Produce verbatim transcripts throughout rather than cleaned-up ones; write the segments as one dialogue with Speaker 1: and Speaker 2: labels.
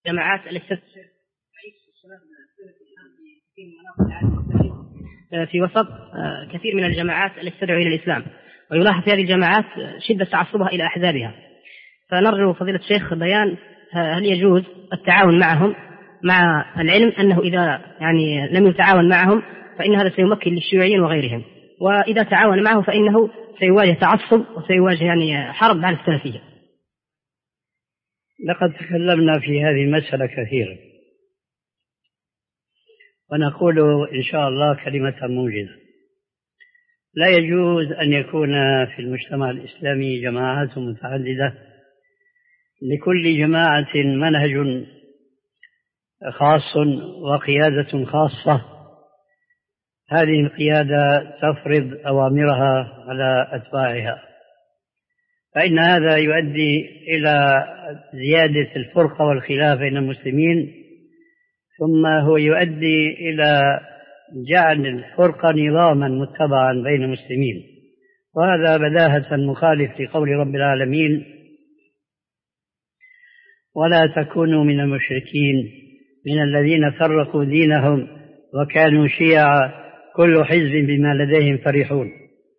Speaker 1: جماعات التي في وسط كثير من الجماعات التي تدعو إلى الإسلام، ويلاحظ في هذه الجماعات شدة تعصبها إلى أحزابها. فنرجو فضيلة الشيخ بيان هل يجوز التعاون معهم مع العلم أنه إذا يعني لم يتعاون معهم فإن هذا سيمكن للشيوعيين وغيرهم، وإذا تعاون معه فإنه سيواجه تعصب وسيواجه يعني حرب على السلفية.
Speaker 2: لقد تكلمنا في هذه المسألة كثيرا، ونقول إن شاء الله كلمة موجزة. لا يجوز أن يكون في المجتمع الإسلامي جماعات متعددة لكل جماعة منهج خاص وقيادة خاصة، هذه القيادة تفرض أوامرها على أتباعها، فإن هذا يؤدي إلى زيادة الفرقة والخلاف بين المسلمين، ثم هو يؤدي إلى جعل الفرقة نظاما متبعا بين المسلمين، وهذا بداهة مخالف لقول رب العالمين: ولا تكونوا من المشركين من الذين فرقوا دينهم وكانوا شيعا كل حزب بما لديهم فرحون.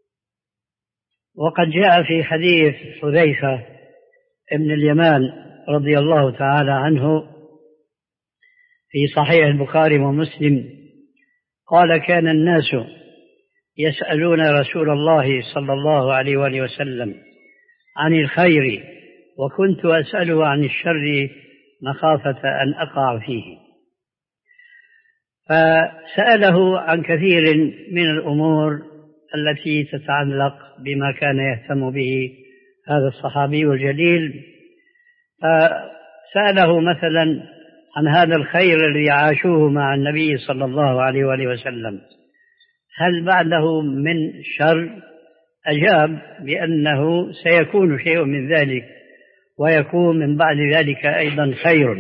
Speaker 2: وقد جاء في حديث حذيفة ابن اليمان رضي الله تعالى عنه في صحيح البخاري ومسلم قال: كان الناس يسألون رسول الله صلى الله عليه وآله وسلم عن الخير، وكنت أسأله عن الشر مخافة أن أقع فيه. فسأله عن كثير من الأمور التي تتعلق بما كان يهتم به هذا الصحابي الجليل، فسأله مثلا عن هذا الخير الذي عاشوه مع النبي صلى الله عليه وآله وسلم هل بعده من شر؟ أجاب بأنه سيكون شيء من ذلك، ويكون من بعد ذلك أيضا خير.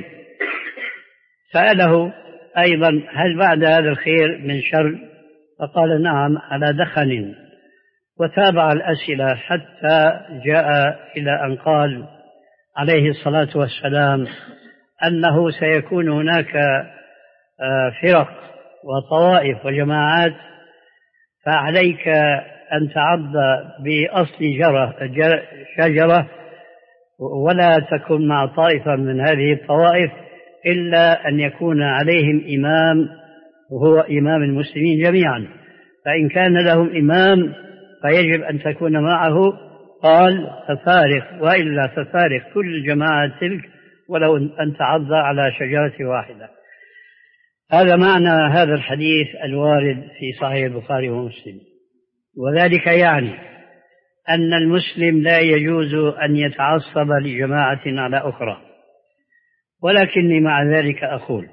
Speaker 2: سأله أيضا هل بعد هذا الخير من شر؟ فقال: نعم، على دخن. وتابع الأسئلة حتى جاء إلى أن قال عليه الصلاة والسلام أنه سيكون هناك فرق وطوائف وجماعات، فعليك أن تعض بأصل شجرة ولا تكن مع طائفة من هذه الطوائف إلا أن يكون عليهم إمام وهو إمام المسلمين جميعا، فإن كان لهم إمام فيجب أن تكون معه. قال: ففارق، وإلا ففارق كل الجماعة تلك ولو أن تعض على شجرة واحدة. هذا معنى هذا الحديث الوارد في صحيح البخاري ومسلم، وذلك يعني أن المسلم لا يجوز أن يتعصب لجماعة على أخرى. ولكني مع ذلك أقول: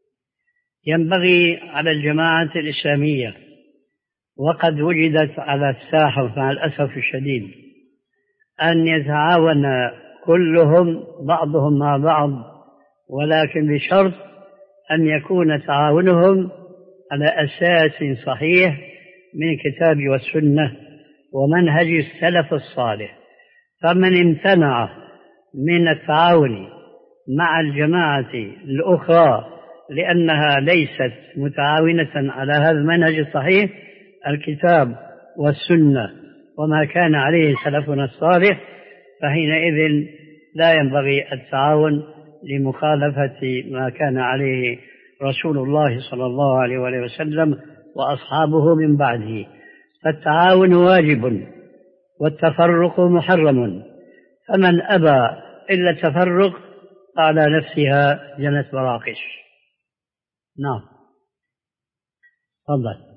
Speaker 2: ينبغي على الجماعة الإسلامية، وقد وجدت على الساحة مع الأسف الشديد، أن يتعاون كلهم بعضهم مع بعض، ولكن بشرط أن يكون تعاونهم على أساس صحيح من الكتاب والسنة ومنهج السلف الصالح. فمن امتنع من التعاون مع الجماعة الأخرى لأنها ليست متعاونة على هذا المنهج الصحيح الكتاب والسنة وما كان عليه سلفنا الصالح، فحينئذ لا ينبغي التعاون لمخالفة ما كان عليه رسول الله صلى الله عليه وسلم وأصحابه من بعده. فالتعاون واجب والتفرق محرم، فمن أبى إلا التفرق على نفسها جنت مراقش. نعم، تفضل.